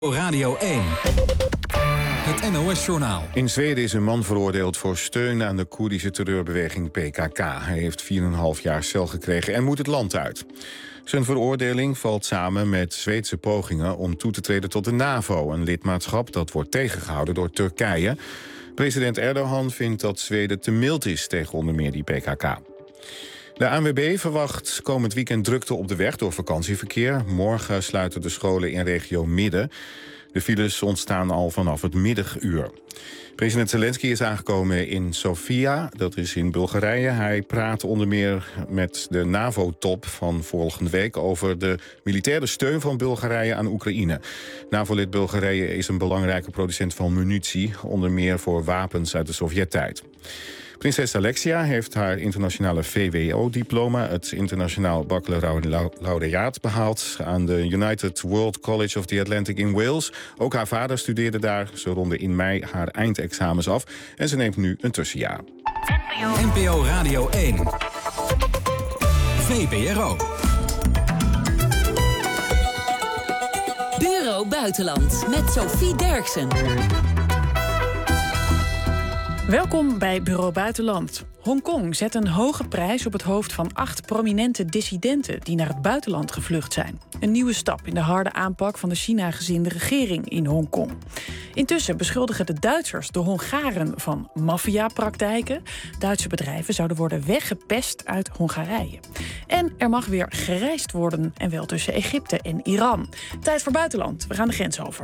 Radio 1. Het NOS-journaal. In Zweden is een man veroordeeld voor steun aan de Koerdische terreurbeweging PKK. Hij heeft 4,5 jaar cel gekregen en moet het land uit. Zijn veroordeling valt samen met Zweedse pogingen om toe te treden tot de NAVO. Een lidmaatschap dat wordt tegengehouden door Turkije. President Erdogan vindt dat Zweden te mild is tegen onder meer die PKK. De ANWB verwacht komend weekend drukte op de weg door vakantieverkeer. Morgen sluiten de scholen in regio Midden. De files ontstaan al vanaf het middaguur. President Zelensky is aangekomen in Sofia, dat is in Bulgarije. Hij praat onder meer met de NAVO-top van volgende week over de militaire steun van Bulgarije aan Oekraïne. NAVO-lid Bulgarije is een belangrijke producent van munitie, onder meer voor wapens uit de Sovjet-tijd. Prinses Alexia heeft haar internationale VWO-diploma, het internationaal baccalaureaat, behaald aan de United World College of the Atlantic in Wales. Ook haar vader studeerde daar. Ze ronde in mei haar eindexamens af en ze neemt nu een tussenjaar. NPO Radio 1. VPRO. Bureau Buitenland met Sophie Derksen. Welkom bij Bureau Buitenland. Hongkong zet een hoge prijs op het hoofd van 8 prominente dissidenten die naar het buitenland gevlucht zijn. Een nieuwe stap in de harde aanpak van de China-gezinde regering in Hongkong. Intussen beschuldigen de Duitsers de Hongaren van maffiapraktijken. Duitse bedrijven zouden worden weggepest uit Hongarije. En er mag weer gereisd worden, en wel tussen Egypte en Iran. Tijd voor buitenland. We gaan de grens over.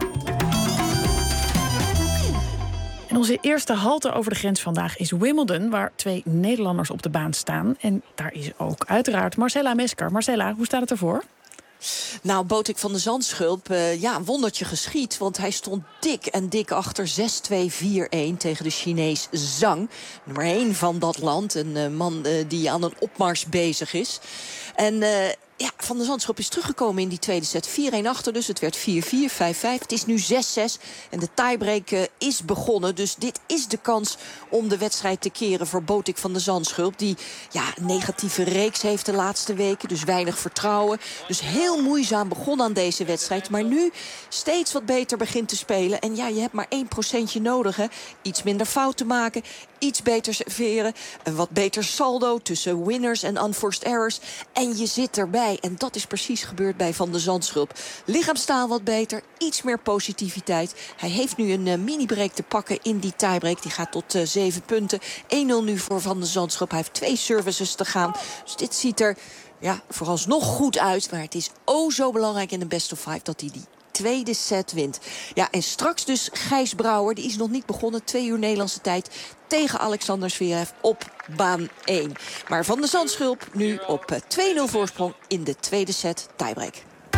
En onze eerste halte over de grens vandaag is Wimbledon, waar 2 Nederlanders op de baan staan. En daar is ook uiteraard Marcella Mesker. Marcella, hoe staat het ervoor? Nou, Botik van de Zandschulp, een wondertje geschied. Want hij stond dik achter 6-2-4-1 tegen de Chinees Zhang. Nummer 1 van dat land. Een man die aan een opmars bezig is. En Van de Zandschulp is teruggekomen in die tweede set. 4-1 achter dus. Het werd 4-4, 5-5. Het is nu 6-6. En de tiebreak is begonnen. Dus dit is de kans om de wedstrijd te keren voor Botik van de Zandschulp. Die een negatieve reeks heeft de laatste weken. Dus weinig vertrouwen. Dus heel moeizaam begonnen aan deze wedstrijd. Maar nu steeds wat beter begint te spelen. En je hebt maar 1% nodig. Hè. Iets minder fouten maken. Iets beter serveren. Een wat beter saldo tussen winners en unforced errors. En je zit erbij. En dat is precies gebeurd bij Van de Zandschulp. Lichaamstaal wat beter. Iets meer positiviteit. Hij heeft nu een mini-break te pakken in die tiebreak. Die gaat tot 7 punten. 1-0 nu voor Van de Zandschulp. Hij heeft 2 services te gaan. Dus dit ziet er vooralsnog goed uit. Maar het is zo belangrijk in de best of 5 dat hij die tweede set wint. Ja, en straks dus Gijs Brouwer. Die is nog niet begonnen. 2 uur Nederlandse tijd tegen Alexander Zverev op baan 1. Maar Van de Zandschulp nu op 2-0 voorsprong in de tweede set tiebreak.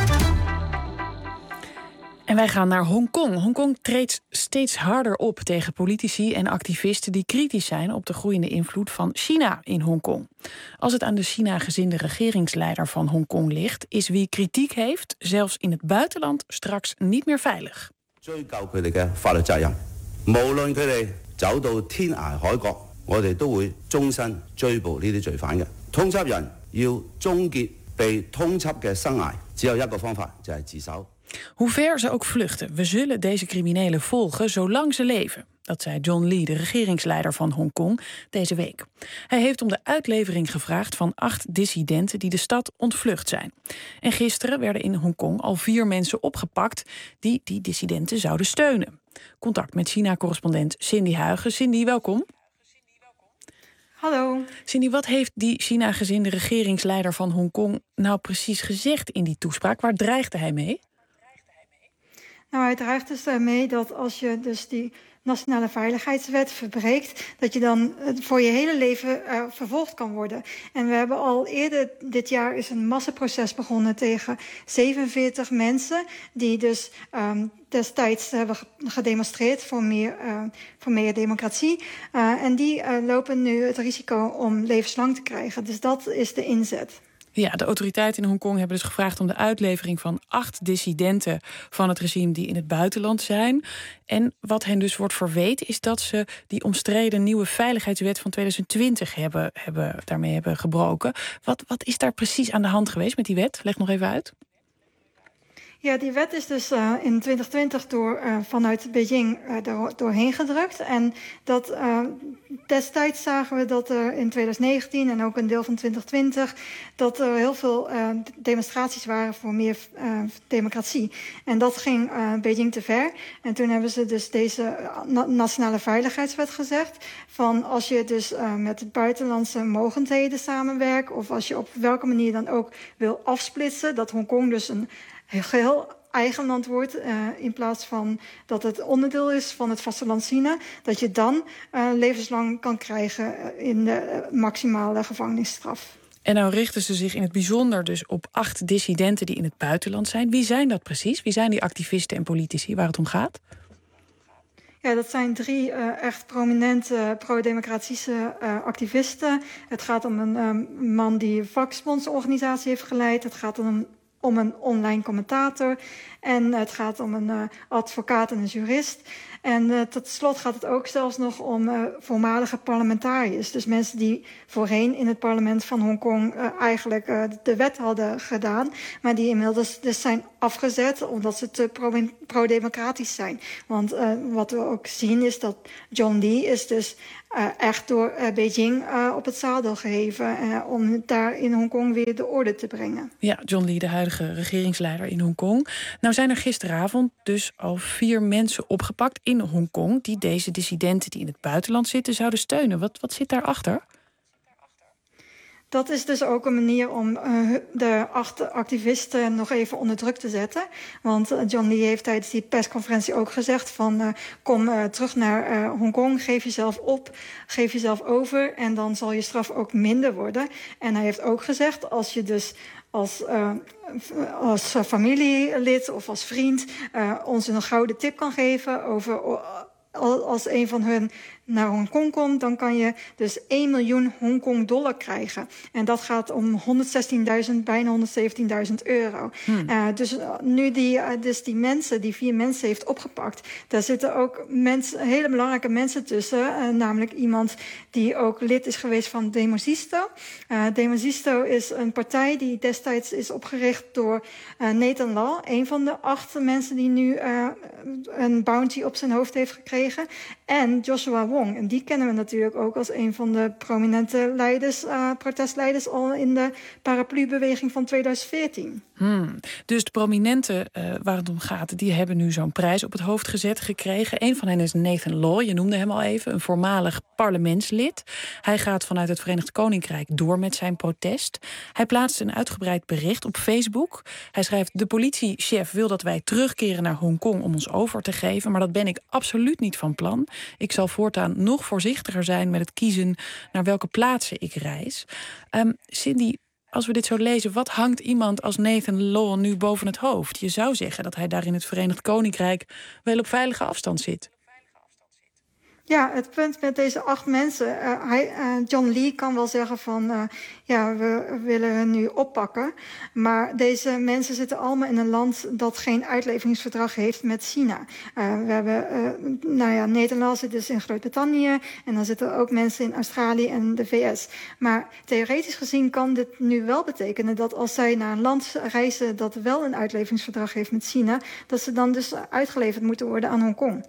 En wij gaan naar Hongkong. Hongkong treedt steeds harder op tegen politici en activisten die kritisch zijn op de groeiende invloed van China in Hongkong. Als het aan de China-gezinde regeringsleider van Hongkong ligt, is wie kritiek heeft, zelfs in het buitenland, straks niet meer veilig. Hoe ver ze ook vluchten, we zullen deze criminelen volgen zolang ze leven. Dat zei John Lee, de regeringsleider van Hongkong, deze week. Hij heeft om de uitlevering gevraagd van 8 dissidenten die de stad ontvlucht zijn. En gisteren werden in Hongkong al 4 mensen opgepakt die die dissidenten zouden steunen. Contact met China-correspondent Cindy Huigen. Cindy, welkom. Hallo. Cindy, wat heeft die China-gezinde regeringsleider van Hongkong nou precies gezegd in die toespraak? Waar dreigde hij mee? Nou, hij dreigt dus daarmee dat als je dus die nationale veiligheidswet verbreekt, dat je dan voor je hele leven vervolgd kan worden. En we hebben al eerder dit jaar is een massaproces begonnen tegen 47 mensen die dus destijds hebben gedemonstreerd voor meer democratie. En die lopen nu het risico om levenslang te krijgen. Dus dat is de inzet. Ja, de autoriteiten in Hongkong hebben dus gevraagd om de uitlevering van 8 dissidenten van het regime die in het buitenland zijn. En wat hen dus wordt verweten is dat ze die omstreden nieuwe veiligheidswet van 2020 daarmee hebben gebroken. Wat is daar precies aan de hand geweest met die wet? Leg nog even uit. Ja, die wet is dus in 2020 vanuit Beijing doorheen gedrukt. En destijds zagen we dat er in 2019 en ook een deel van 2020... dat er heel veel demonstraties waren voor meer democratie. En dat ging Beijing te ver. En toen hebben ze dus deze nationale veiligheidswet gezegd... van als je dus met buitenlandse mogendheden samenwerkt... of als je op welke manier dan ook wil afsplitsen... dat Hongkong dus een geheel eigen land wordt... in plaats van dat het onderdeel is van het vasteland China... dat je dan levenslang kan krijgen in de maximale gevangenisstraf. En nou richten ze zich in het bijzonder dus op 8 dissidenten die in het buitenland zijn. Wie zijn dat precies? Wie zijn die activisten en politici waar het om gaat? Ja, dat zijn 3 echt prominente pro-democratische activisten. Het gaat om een man die een vakbondsorganisatie heeft geleid. Het gaat om een online commentator. En het gaat om een advocaat en een jurist. En tot slot gaat het ook zelfs nog om voormalige parlementariërs. Dus mensen die voorheen in het parlement van Hongkong eigenlijk de wet hadden gedaan. Maar die inmiddels dus zijn afgezet omdat ze te pro-democratisch zijn. Want wat we ook zien is dat John Lee is dus echt door Beijing op het zadel geheven... om daar in Hongkong weer de orde te brengen. Ja, John Lee, de huidige regeringsleider in Hongkong. Nou zijn er gisteravond dus al 4 mensen opgepakt in Hongkong... die deze dissidenten die in het buitenland zitten zouden steunen. Wat zit daarachter? Dat is dus ook een manier om de 8 activisten nog even onder druk te zetten. Want John Lee heeft tijdens die persconferentie ook gezegd van... kom terug naar Hongkong, geef jezelf op, geef jezelf over... en dan zal je straf ook minder worden. En hij heeft ook gezegd, als je dus als familielid of als vriend... ons een gouden tip kan geven over... als een van hun naar Hongkong komt... dan kan je dus 1 miljoen Hongkong-dollar krijgen. En dat gaat om bijna 117.000 euro. Dus nu die 4 mensen heeft opgepakt... daar zitten ook hele belangrijke mensen tussen. Namelijk iemand die ook lid is geweest van Demosisto. Demosisto is een partij die destijds is opgericht door Nathan Law. Een van de 8 mensen die nu een bounty op zijn hoofd heeft gekregen. En Joshua Wong. En die kennen we natuurlijk ook als een van de prominente protestleiders... al in de paraplubeweging van 2014. Dus de prominenten waar het om gaat... die hebben nu zo'n prijs op het hoofd gezet gekregen. Een van hen is Nathan Law, je noemde hem al even... een voormalig parlementslid. Hij gaat vanuit het Verenigd Koninkrijk door met zijn protest. Hij plaatst een uitgebreid bericht op Facebook. Hij schrijft: de politiechef wil dat wij terugkeren naar Hongkong... om ons over te geven, maar dat ben ik absoluut niet van plan. Ik zal voortaan nog voorzichtiger zijn met het kiezen... naar welke plaatsen ik reis. Cindy, als we dit zo lezen, wat hangt iemand als Nathan Law nu boven het hoofd? Je zou zeggen dat hij daar in het Verenigd Koninkrijk wel op veilige afstand zit. Ja, het punt met deze 8 mensen... John Lee kan wel zeggen van... we willen hun nu oppakken. Maar deze mensen zitten allemaal in een land... dat geen uitleveringsverdrag heeft met China. We hebben... Nederland zit dus in Groot-Brittannië... en dan zitten ook mensen in Australië en de VS. Maar theoretisch gezien kan dit nu wel betekenen... dat als zij naar een land reizen... dat wel een uitleveringsverdrag heeft met China... dat ze dan dus uitgeleverd moeten worden aan Hongkong.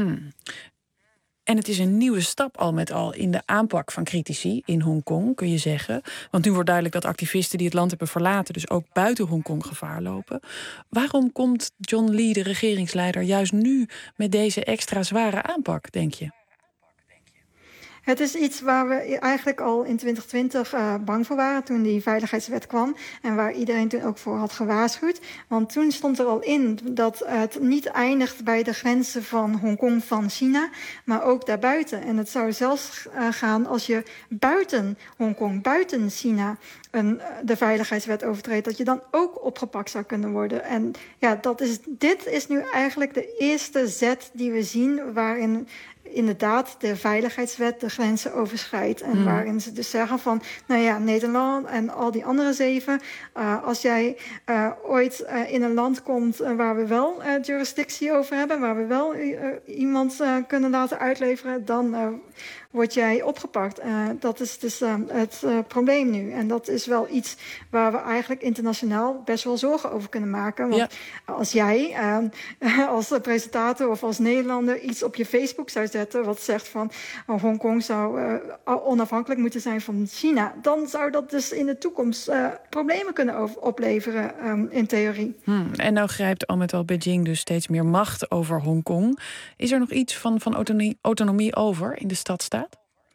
En het is een nieuwe stap al met al in de aanpak van critici in Hongkong, kun je zeggen. Want nu wordt duidelijk dat activisten die het land hebben verlaten... dus ook buiten Hongkong gevaar lopen. Waarom komt John Lee, de regeringsleider, juist nu met deze extra zware aanpak, denk je? Het is iets waar we eigenlijk al in 2020 bang voor waren... toen die veiligheidswet kwam en waar iedereen toen ook voor had gewaarschuwd. Want toen stond er al in dat het niet eindigt bij de grenzen van Hongkong van China... maar ook daarbuiten. En het zou zelfs gaan als je buiten Hongkong, buiten China... de veiligheidswet overtreedt, dat je dan ook opgepakt zou kunnen worden. En ja, dit is nu eigenlijk de eerste zet die we zien... waarin inderdaad de veiligheidswet de grenzen overschrijdt. En waarin ze dus zeggen van... Nederland en al die andere 7... als jij ooit in een land komt waar we wel jurisdictie over hebben... waar we wel iemand kunnen laten uitleveren... dan word jij opgepakt. Dat is dus het probleem nu. En dat is wel iets waar we eigenlijk internationaal best wel zorgen over kunnen maken. Want als jij als presentator of als Nederlander iets op je Facebook zou zetten wat zegt van Hongkong zou onafhankelijk moeten zijn van China, dan zou dat dus in de toekomst problemen kunnen opleveren in theorie. En nou grijpt al met al Beijing dus steeds meer macht over Hongkong. Is er nog iets van autonomie over in de stadstaat?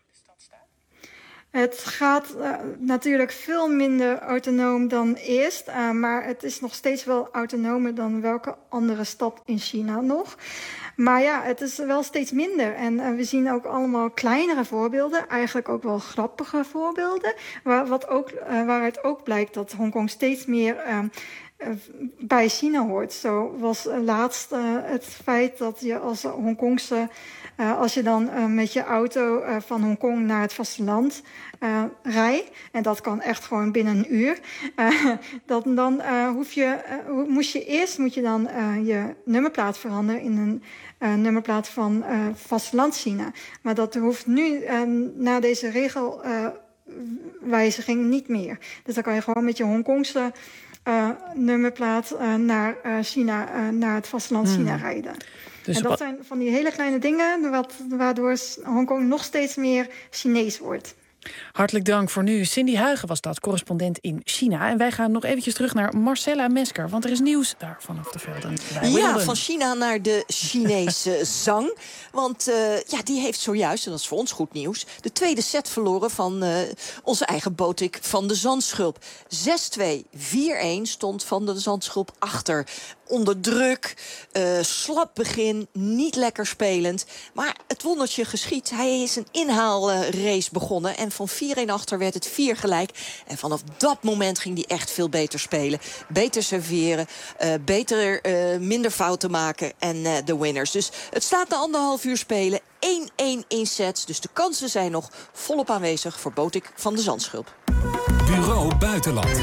Het gaat natuurlijk veel minder autonoom dan eerst. Maar het is nog steeds wel autonomer dan welke andere stad in China nog. Maar ja, het is wel steeds minder. En we zien ook allemaal kleinere voorbeelden. Eigenlijk ook wel grappige voorbeelden. Waaruit ook blijkt dat Hongkong steeds meer bij China hoort. Zo was laatst het feit dat je als Hongkongse als je dan met je auto van Hongkong naar het vasteland rijdt, en dat kan echt gewoon binnen een uur, dan moet je dan je nummerplaat veranderen in een nummerplaat van vasteland China. Maar dat hoeft nu na deze regelwijziging niet meer. Dus dan kan je gewoon met je Hongkongse nummerplaat naar China, naar het vasteland China rijden. Dus en dat zijn van die hele kleine dingen waardoor Hongkong nog steeds meer Chinees wordt. Hartelijk dank voor nu. Cindy Huigen was dat, correspondent in China. En wij gaan nog eventjes terug naar Marcella Mesker, want er is nieuws daar vanaf de velden. Ja, van China naar de Chinese zang. Want die heeft zojuist, en dat is voor ons goed nieuws, de tweede set verloren van onze eigen Botik van de Zandschulp. 6-2, 4-1 stond Van de Zandschulp achter. Onder druk, slap begin, niet lekker spelend. Maar het wondertje geschiet. Hij is een inhaalrace begonnen. En van 4-1 achter werd het 4 gelijk. En vanaf dat moment ging hij echt veel beter spelen. Beter serveren, minder fouten maken en de winners. Dus het staat na 1,5 uur spelen. 1-1 in sets. Dus de kansen zijn nog volop aanwezig voor Botik van de Zandschulp. Bureau Buitenland.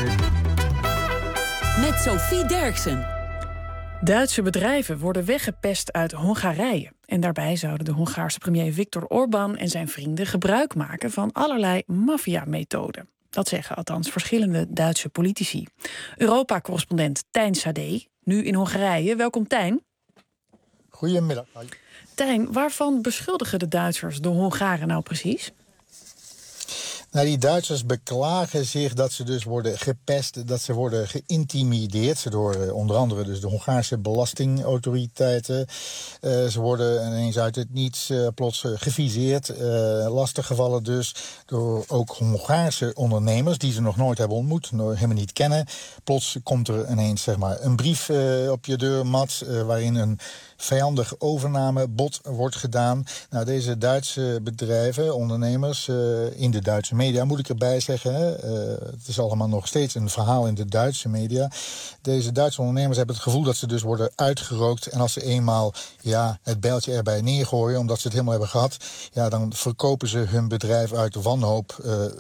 Met Sophie Derksen. Duitse bedrijven worden weggepest uit Hongarije. En daarbij zouden de Hongaarse premier Viktor Orbán en zijn vrienden gebruik maken van allerlei maffiamethoden. Dat zeggen althans verschillende Duitse politici. Europa-correspondent Tijn Sade, nu in Hongarije. Welkom Tijn. Goedemiddag. Tijn, waarvan beschuldigen de Duitsers de Hongaren nou precies? Nou, die Duitsers beklagen zich dat ze dus worden gepest, dat ze worden geïntimideerd door onder andere dus de Hongaarse belastingautoriteiten. Ze worden ineens uit het niets plots geviseerd, lastiggevallen dus door ook Hongaarse ondernemers die ze nog nooit hebben ontmoet, helemaal niet kennen. Plots komt er ineens een brief op je deurmat waarin een vijandig overnamebod wordt gedaan. Nou, deze Duitse bedrijven, ondernemers in de Duitse media, moet ik erbij zeggen. Het is allemaal nog steeds een verhaal in de Duitse media. Deze Duitse ondernemers hebben het gevoel dat ze dus worden uitgerookt. En als ze eenmaal het bijltje erbij neergooien, omdat ze het helemaal hebben gehad, dan verkopen ze hun bedrijf uit wanhoop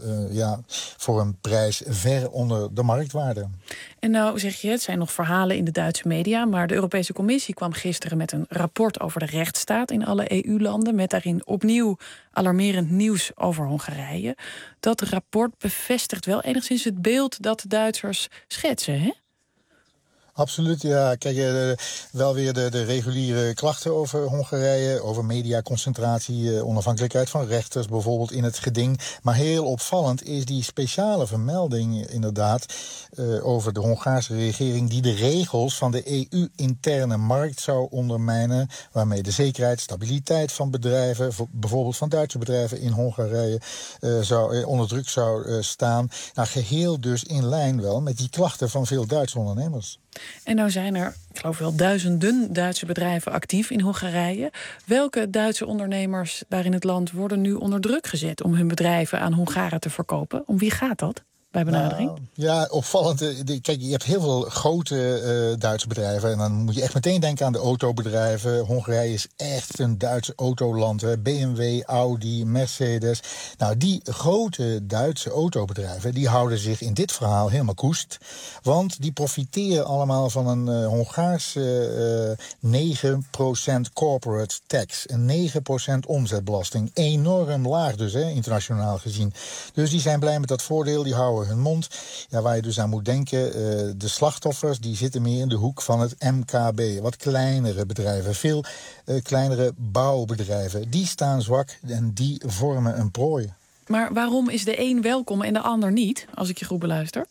voor een prijs ver onder de marktwaarde. En nou zeg je, het zijn nog verhalen in de Duitse media, maar de Europese Commissie kwam gisteren met een rapport over de rechtsstaat in alle EU-landen, met daarin opnieuw alarmerend nieuws over Hongarije. Dat rapport bevestigt wel enigszins het beeld dat de Duitsers schetsen, hè? Absoluut, ja. Kijk, wel weer de reguliere klachten over Hongarije, over mediaconcentratie, onafhankelijkheid van rechters bijvoorbeeld in het geding. Maar heel opvallend is die speciale vermelding inderdaad over de Hongaarse regering die de regels van de EU-interne markt zou ondermijnen, waarmee de zekerheid, stabiliteit van bedrijven, bijvoorbeeld van Duitse bedrijven in Hongarije, onder druk zou staan. Nou, geheel dus in lijn wel met die klachten van veel Duitse ondernemers. En nou zijn er, ik geloof wel, duizenden Duitse bedrijven actief in Hongarije. Welke Duitse ondernemers daar in het land worden nu onder druk gezet om hun bedrijven aan Hongaren te verkopen? Om wie gaat dat? bij benadering? Nou, ja, opvallend. Kijk, je hebt heel veel grote Duitse bedrijven. En dan moet je echt meteen denken aan de autobedrijven. Hongarije is echt een Duits autoland. Hè. BMW, Audi, Mercedes. Nou, die grote Duitse autobedrijven, die houden zich in dit verhaal helemaal koest. Want die profiteren allemaal van een Hongaarse 9% corporate tax. Een 9% omzetbelasting. Enorm laag dus, hè, internationaal gezien. Dus die zijn blij met dat voordeel. Die houden hun mond. Ja, waar je dus aan moet denken, de slachtoffers die zitten meer in de hoek van het MKB. Wat kleinere bedrijven, veel kleinere bouwbedrijven. Die staan zwak en die vormen een prooi. Maar waarom is de een welkom en de ander niet, als ik je goed beluister?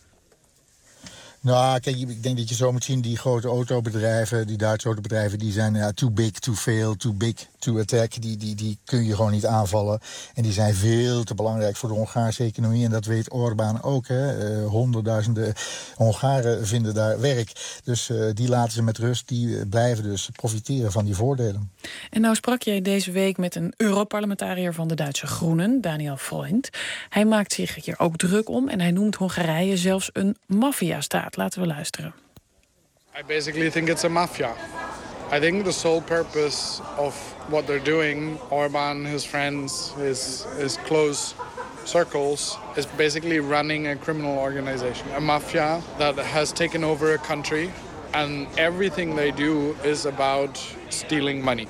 Nou, kijk, ik denk dat je zo moet zien, die grote autobedrijven, die Duitse autobedrijven, die zijn too big to fail, too big to attack. Die kun je gewoon niet aanvallen. En die zijn veel te belangrijk voor de Hongaarse economie. En dat weet Orbán ook. Hè. Honderdduizenden Hongaren vinden daar werk. Dus die laten ze met rust. Die blijven dus profiteren van die voordelen. En nou sprak jij deze week met een Europarlementariër van de Duitse Groenen, Daniel Freund. Hij maakt zich hier ook druk om en hij noemt Hongarije zelfs een maffiastaat. Laten we luisteren. I basically think it's a mafia. I think the sole purpose of what they're doing, Orbán, his friends, his close circles, is basically running a criminal organization. A mafia that has taken over a country and everything they do is about stealing money.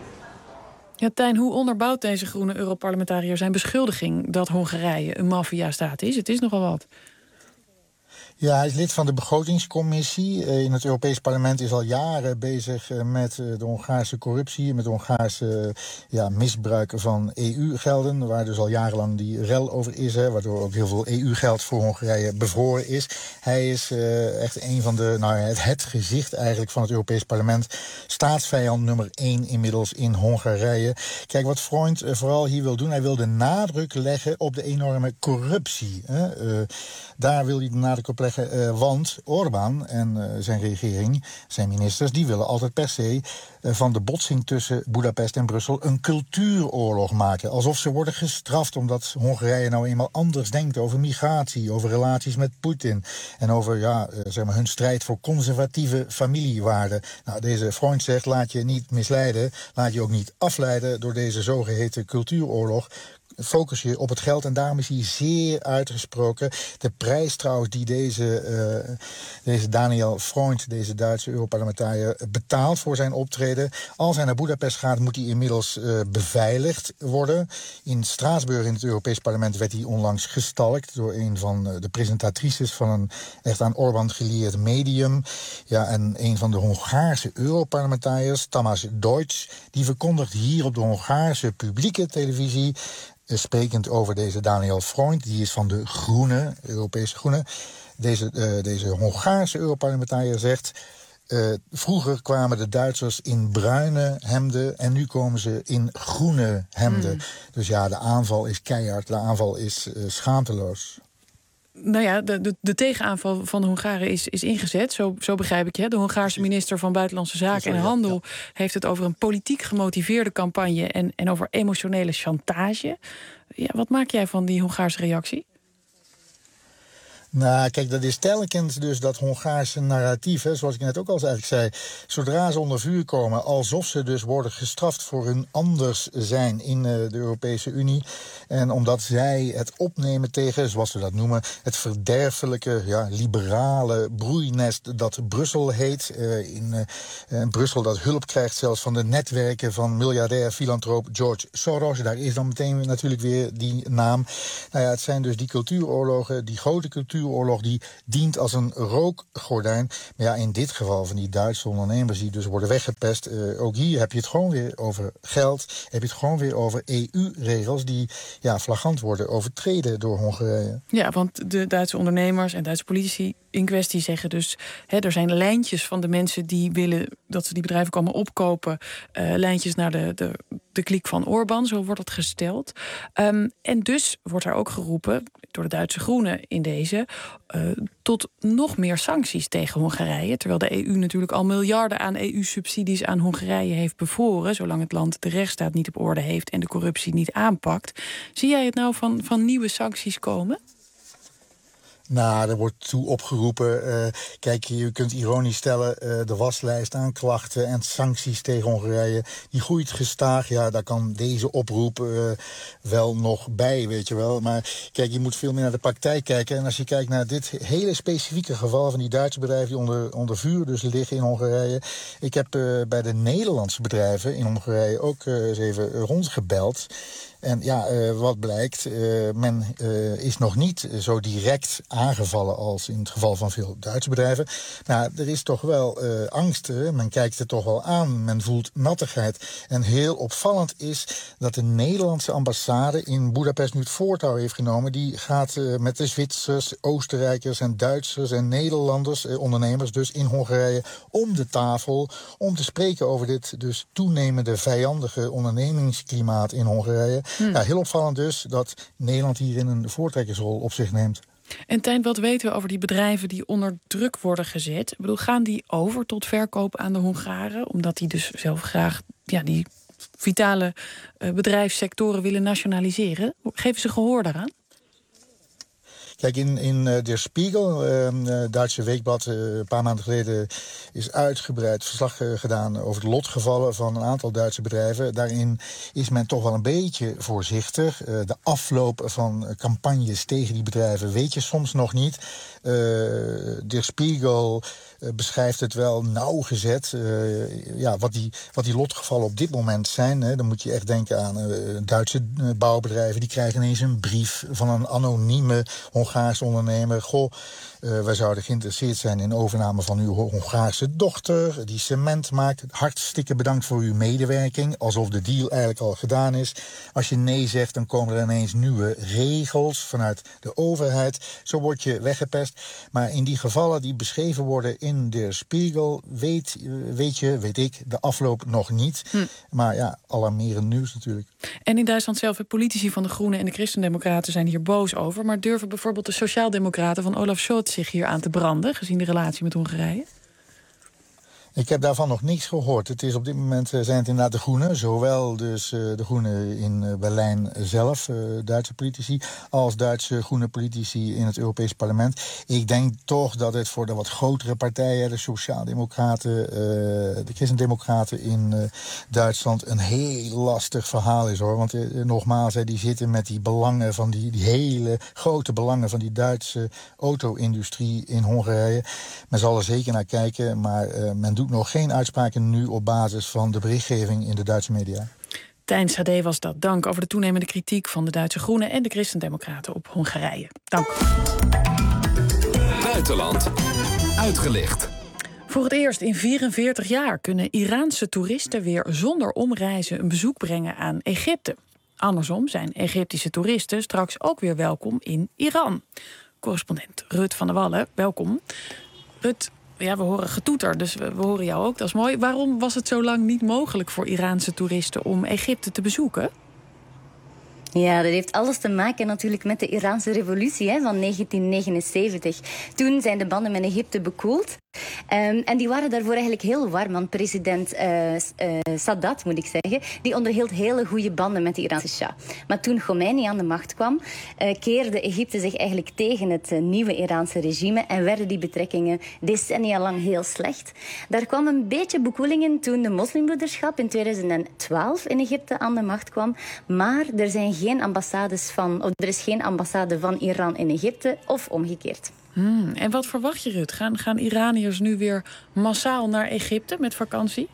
Ja, Tijn, hoe onderbouwt deze groene Europarlementariër zijn beschuldiging dat Hongarije een maffiastaat is? Het is nogal wat. Ja, hij is lid van de begrotingscommissie. In het Europees Parlement is al jaren bezig met de Hongaarse corruptie, met de Hongaarse misbruiken van EU-gelden, waar dus al jarenlang die rel over is, hè, waardoor ook heel veel EU-geld voor Hongarije bevroren is. Hij is echt een van de, het gezicht eigenlijk van het Europees Parlement. Staatsvijand nummer 1 inmiddels in Hongarije. Kijk, wat Freund vooral hier wil doen, hij wil de nadruk leggen op de enorme corruptie. Hè. Daar wil hij de nadruk op leggen, want Orbán en zijn regering, zijn ministers, die willen altijd per se van de botsing tussen Boedapest en Brussel een cultuuroorlog maken. Alsof ze worden gestraft omdat Hongarije nou eenmaal anders denkt over migratie, over relaties met Poetin en over hun strijd voor conservatieve familiewaarden. Nou, deze Freund zegt, laat je niet misleiden, laat je ook niet afleiden door deze zogeheten cultuuroorlog. Focus je op het geld en daarom is hij zeer uitgesproken. De prijs trouwens die deze Daniel Freund, deze Duitse Europarlementariër, betaalt voor zijn optreden. Als hij naar Boedapest gaat, moet hij inmiddels beveiligd worden. In Straatsburg in het Europees Parlement werd hij onlangs gestalkt door een van de presentatrices van een echt aan Orbán gelieerd medium. Ja, en een van de Hongaarse Europarlementariërs, Tamás Deutsch, die verkondigt hier op de Hongaarse publieke televisie, sprekend over deze Daniel Freund, die is van de Groenen, Europese Groenen. Deze Hongaarse Europarlementariër zegt, vroeger kwamen de Duitsers in bruine hemden en nu komen ze in groene hemden. Dus ja, de aanval is keihard, de aanval is schaamteloos. Nou ja, de tegenaanval van de Hongaren is ingezet, zo begrijp ik. Hè? De Hongaarse minister van Buitenlandse Zaken en Handel heeft het over een politiek gemotiveerde campagne en over emotionele chantage. Ja, wat maak jij van die Hongaarse reactie? Nou, kijk, dat is telkens dus dat Hongaarse narratief, hè, zoals ik net ook al eigenlijk zei. Zodra ze onder vuur komen, alsof ze dus worden gestraft voor hun anders zijn in de Europese Unie. En omdat zij het opnemen tegen, zoals ze dat noemen, het verderfelijke, liberale broeinest dat Brussel heet. In Brussel dat hulp krijgt zelfs van de netwerken van miljardair filantroop George Soros. Daar is dan meteen natuurlijk weer die naam. Nou ja, het zijn dus die cultuuroorlogen, die grote cultuuroorlog die dient als een rookgordijn. Maar ja, in dit geval van die Duitse ondernemers die dus worden weggepest. Ook hier heb je het gewoon weer over geld. Heb je het gewoon weer over EU-regels die flagrant worden overtreden door Hongarije. Ja, want de Duitse ondernemers en Duitse politici in kwestie zeggen dus, er zijn lijntjes van de mensen die willen dat ze die bedrijven komen opkopen. Lijntjes naar de kliek van Orbán, zo wordt het gesteld. En dus wordt er ook geroepen door de Duitse Groenen in deze tot nog meer sancties tegen Hongarije. Terwijl de EU natuurlijk al miljarden aan EU-subsidies aan Hongarije heeft bevroren, zolang het land de rechtsstaat niet op orde heeft en de corruptie niet aanpakt. Zie jij het nou van nieuwe sancties komen? Nou, er wordt toe opgeroepen. Kijk, je kunt ironisch stellen, de waslijst aan klachten en sancties tegen Hongarije, die groeit gestaag. Ja, daar kan deze oproep wel nog bij, weet je wel. Maar kijk, je moet veel meer naar de praktijk kijken. En als je kijkt naar dit hele specifieke geval van die Duitse bedrijven die onder vuur dus liggen in Hongarije. Ik heb bij de Nederlandse bedrijven in Hongarije ook eens even rondgebeld. En ja, wat blijkt, men is nog niet zo direct aangevallen als in het geval van veel Duitse bedrijven. Nou, er is toch wel angst, men kijkt het toch wel aan, men voelt nattigheid. En heel opvallend is dat de Nederlandse ambassade in Boedapest nu het voortouw heeft genomen. Die gaat met de Zwitsers, Oostenrijkers en Duitsers en Nederlanders, ondernemers dus in Hongarije, om de tafel om te spreken over dit dus toenemende vijandige ondernemingsklimaat in Hongarije. Ja, heel opvallend dus dat Nederland hierin een voortrekkersrol op zich neemt. En Tijn, wat weten we over die bedrijven die onder druk worden gezet? Ik bedoel, gaan die over tot verkoop aan de Hongaren? Omdat die dus zelf graag die vitale bedrijfssectoren willen nationaliseren. Geven ze gehoor daaraan? Kijk, in Der Spiegel, Duitse weekblad, een paar maanden geleden is uitgebreid verslag gedaan over de lotgevallen van een aantal Duitse bedrijven. Daarin is men toch wel een beetje voorzichtig. De afloop van campagnes tegen die bedrijven weet je soms nog niet. Der Spiegel beschrijft het wel nauwgezet. Wat die lotgevallen op dit moment zijn. Dan moet je echt denken aan Duitse bouwbedrijven. Die krijgen ineens een brief van een anonieme Hongaarse ondernemer. Goh, wij zouden geïnteresseerd zijn in overname van uw Hongaarse dochter, die cement maakt. Hartstikke bedankt voor uw medewerking. Alsof de deal eigenlijk al gedaan is. Als je nee zegt, dan komen er ineens nieuwe regels vanuit de overheid. Zo word je weggepest. Maar in die gevallen die beschreven worden in Der Spiegel, weet ik, de afloop nog niet. Maar ja, alarmerend nieuws natuurlijk. En in Duitsland zelf, politici van de Groenen en de Christendemocraten zijn hier boos over. Maar durven bijvoorbeeld de Sociaaldemocraten van Olaf Scholz zich hier aan te branden, gezien de relatie met Hongarije? Ik heb daarvan nog niks gehoord. Het is op dit moment zijn het inderdaad de Groenen. Zowel dus de Groenen in Berlijn zelf, Duitse politici, als Duitse groene politici in het Europees Parlement. Ik denk toch dat het voor de wat grotere partijen, de Sociaaldemocraten, de Christendemocraten in Duitsland, een heel lastig verhaal is, hoor. Want nogmaals, die zitten met die belangen van die hele grote belangen van die Duitse auto-industrie in Hongarije. Men zal er zeker naar kijken, maar men doet nog geen uitspraken nu op basis van de berichtgeving in de Duitse media. Tijn Sade was dat. Dank over de toenemende kritiek van de Duitse Groenen en de Christendemocraten op Hongarije. Dank. Buitenland uitgelicht. Voor het eerst in 44 jaar kunnen Iraanse toeristen weer zonder omreizen een bezoek brengen aan Egypte. Andersom zijn Egyptische toeristen straks ook weer welkom in Iran. Correspondent Rut van der Wallen, welkom. Rut, ja, we horen getoeter, dus we horen jou ook, dat is mooi. Waarom was het zo lang niet mogelijk voor Iraanse toeristen om Egypte te bezoeken? Ja, dat heeft alles te maken natuurlijk met de Iraanse revolutie van 1979. Toen zijn de banden met Egypte bekoeld. En die waren daarvoor eigenlijk heel warm. Want president Sadat, moet ik zeggen, die onderhield hele goede banden met de Iraanse Shah. Maar toen Khomeini aan de macht kwam, keerde Egypte zich eigenlijk tegen het nieuwe Iraanse regime en werden die betrekkingen decennia lang heel slecht. Daar kwam een beetje bekoeling in toen de moslimbroederschap in 2012 in Egypte aan de macht kwam. Maar er zijn geen ambassades er is geen ambassade van Iran in Egypte of omgekeerd. En wat verwacht je, Rut? Gaan Iraniërs nu weer massaal naar Egypte met vakantie?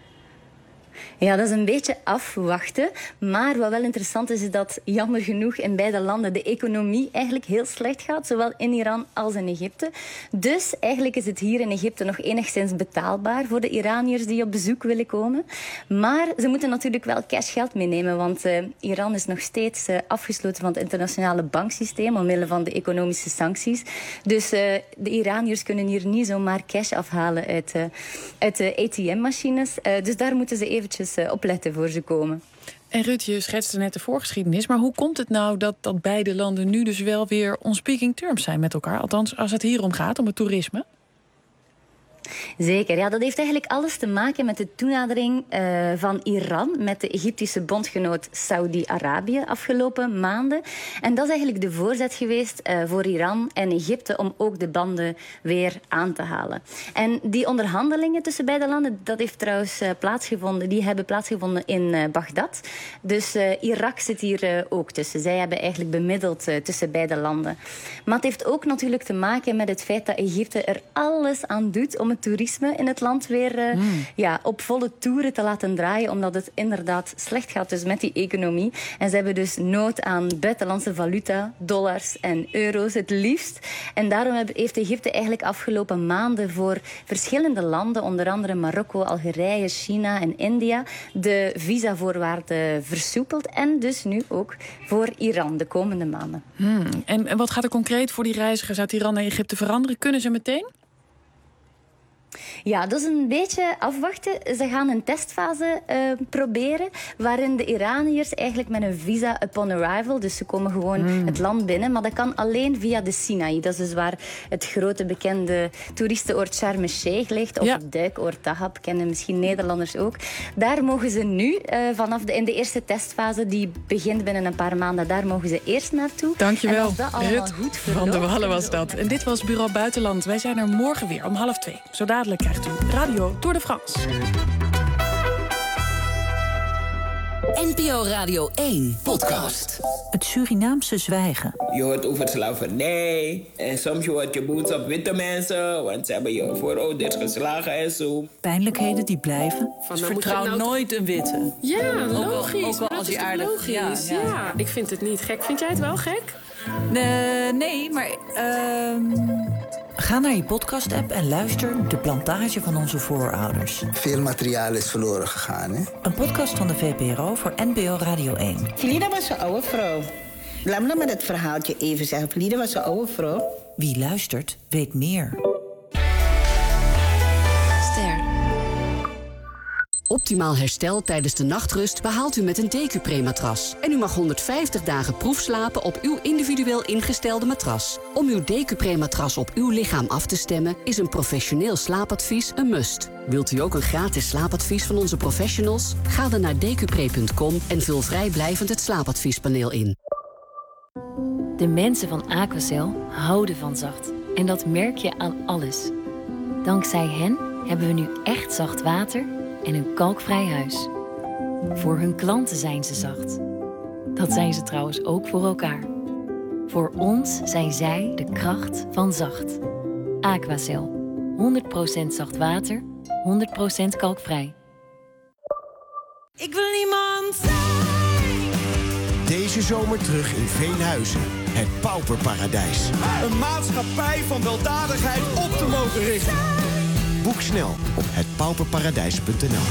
Ja, dat is een beetje afwachten. Maar wat wel interessant is dat jammer genoeg in beide landen de economie eigenlijk heel slecht gaat. Zowel in Iran als in Egypte. Dus eigenlijk is het hier in Egypte nog enigszins betaalbaar voor de Iraniërs die op bezoek willen komen. Maar ze moeten natuurlijk wel cashgeld meenemen. Want Iran is nog steeds afgesloten van het internationale banksysteem omwille van de economische sancties. Dus de Iraniërs kunnen hier niet zomaar cash afhalen uit de ATM-machines. Dus daar moeten ze eventjes opletten voor ze komen. En Rut, je schetste net de voorgeschiedenis, maar hoe komt het nou dat beide landen nu dus wel weer on speaking terms zijn met elkaar? Althans, als het hier om gaat, om het toerisme? Zeker, ja, dat heeft eigenlijk alles te maken met de toenadering van Iran met de Egyptische bondgenoot Saudi-Arabië afgelopen maanden. En dat is eigenlijk de voorzet geweest voor Iran en Egypte om ook de banden weer aan te halen. En die onderhandelingen tussen beide landen, dat heeft trouwens plaatsgevonden. Die hebben plaatsgevonden in Bagdad. Dus Irak zit hier ook tussen. Zij hebben eigenlijk bemiddeld tussen beide landen. Maar het heeft ook natuurlijk te maken met het feit dat Egypte er alles aan doet om het toerisme in het land weer op volle toeren te laten draaien, omdat het inderdaad slecht gaat dus met die economie. En ze hebben dus nood aan buitenlandse valuta, dollars en euro's het liefst. En daarom heeft Egypte eigenlijk afgelopen maanden voor verschillende landen, onder andere Marokko, Algerije, China en India, de visavoorwaarden versoepeld. En dus nu ook voor Iran de komende maanden. En wat gaat er concreet voor die reizigers uit Iran naar Egypte veranderen? Kunnen ze meteen? Ja, dat is een beetje afwachten. Ze gaan een testfase proberen, waarin de Iraniërs eigenlijk met een visa upon arrival, dus ze komen gewoon het land binnen, maar dat kan alleen via de Sinaï. Dat is dus waar het grote bekende toeristenoord Sharm el-Sheikh ligt, of het duikoord Dahab, kennen misschien Nederlanders ook. Daar mogen ze nu, in de eerste testfase, die begint binnen een paar maanden, daar mogen ze eerst naartoe. Dankjewel, en als dat allemaal Rut goed verloopt, van der Wallen was dat. En dit was Bureau Buitenland. Wij zijn er morgen weer om 1:30. Zo dadelijk krijgt u Radio Tour de France. NPO Radio 1 podcast. Het Surinaamse zwijgen. Je hoort over slavernij. En soms hoort je boos op witte mensen, want ze hebben je voorouders geslagen en zo. Pijnlijkheden die blijven. Dus vertrouw nooit een witte. Ja, logisch. Ook wel als hij aardig logisch. Ja, ik vind het niet gek. Vind jij het wel gek? Nee, maar... Ga naar je podcast-app en luister De Plantage van onze voorouders. Veel materiaal is verloren gegaan, hè? Een podcast van de VPRO voor NPO Radio 1. Felida was een oude vrouw. Laat me met het verhaaltje even zeggen. Felida was een oude vrouw. Wie luistert, weet meer. Optimaal herstel tijdens de nachtrust behaalt u met een Decupré-matras. En u mag 150 dagen proefslapen op uw individueel ingestelde matras. Om uw Decupré-matras op uw lichaam af te stemmen is een professioneel slaapadvies een must. Wilt u ook een gratis slaapadvies van onze professionals? Ga dan naar decupré.com en vul vrijblijvend het slaapadviespaneel in. De mensen van Aquacel houden van zacht. En dat merk je aan alles. Dankzij hen hebben we nu echt zacht water en een kalkvrij huis. Voor hun klanten zijn ze zacht. Dat zijn ze trouwens ook voor elkaar. Voor ons zijn zij de kracht van zacht. Aquacel. 100% zacht water, 100% kalkvrij. Ik wil niemand. Deze zomer terug in Veenhuizen. Het Pauperparadijs. Een maatschappij van weldadigheid op te mogen richten. Boek snel op hetpauperparadijs.nl.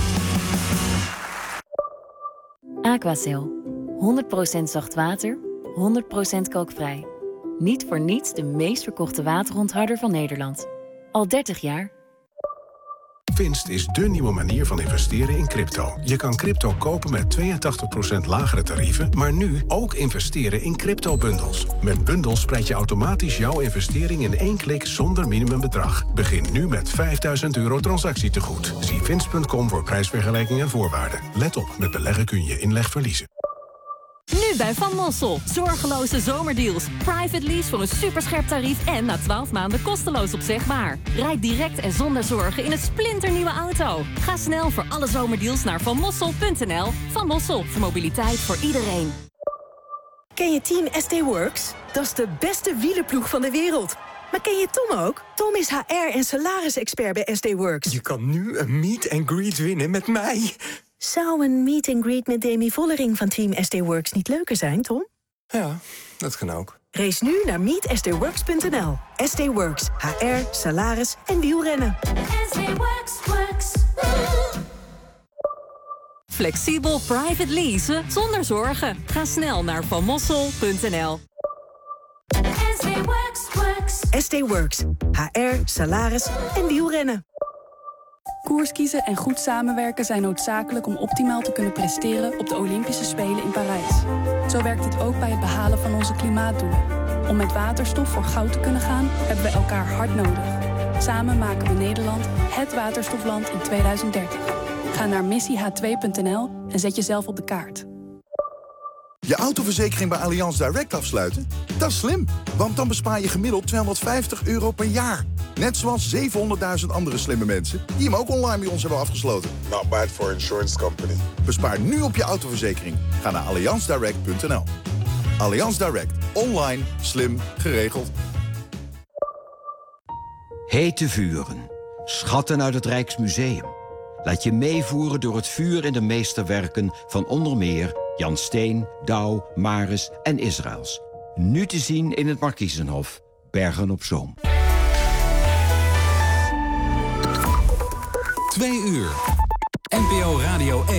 Aquacel. 100% zacht water, 100% kalkvrij. Niet voor niets de meest verkochte waterontharder van Nederland. Al 30 jaar. Vinst is dé nieuwe manier van investeren in crypto. Je kan crypto kopen met 82% lagere tarieven, maar nu ook investeren in crypto-bundels. Met bundels spreid je automatisch jouw investering in 1 klik zonder minimumbedrag. Begin nu met €5.000 transactietegoed. Zie vinst.com voor prijsvergelijking en voorwaarden. Let op, met beleggen kun je inleg verliezen. Nu bij Van Mossel. Zorgeloze zomerdeals. Private lease voor een superscherp tarief en na 12 maanden kosteloos opzegbaar. Rijd direct en zonder zorgen in een splinternieuwe auto. Ga snel voor alle zomerdeals naar vanmossel.nl. Van Mossel, voor mobiliteit voor iedereen. Ken je Team SD Works? Dat is de beste wielerploeg van de wereld. Maar ken je Tom ook? Tom is HR- en salarisexpert bij SD Works. Je kan nu een meet and greet winnen met mij. Zou een meet and greet met Demi Vollering van Team SD Works niet leuker zijn, Tom? Ja, dat kan ook. Race nu naar meetstworks.nl. SD Works, HR, salaris en wielrennen. SD Works. Flexibel private leasen zonder zorgen. Ga snel naar vanmossel.nl. SD Works, HR, salaris en wielrennen. Koers kiezen en goed samenwerken zijn noodzakelijk om optimaal te kunnen presteren op de Olympische Spelen in Parijs. Zo werkt het ook bij het behalen van onze klimaatdoelen. Om met waterstof voor goud te kunnen gaan, hebben we elkaar hard nodig. Samen maken we Nederland het waterstofland in 2030. Ga naar missieh2.nl en zet jezelf op de kaart. Je autoverzekering bij Allianz Direct afsluiten? Dat is slim, want dan bespaar je gemiddeld €250 per jaar. Net zoals 700.000 andere slimme mensen die hem ook online bij ons hebben afgesloten. Not bad for an insurance company. Bespaar nu op je autoverzekering. Ga naar allianzdirect.nl. Allianz Direct. Online, slim, geregeld. Hete vuren. Schatten uit het Rijksmuseum. Laat je meevoeren door het vuur in de meesterwerken van onder meer Jan Steen, Douw, Maris en Israëls. Nu te zien in het Markiezenhof, Bergen op Zoom. 2 uur. NPO Radio 1.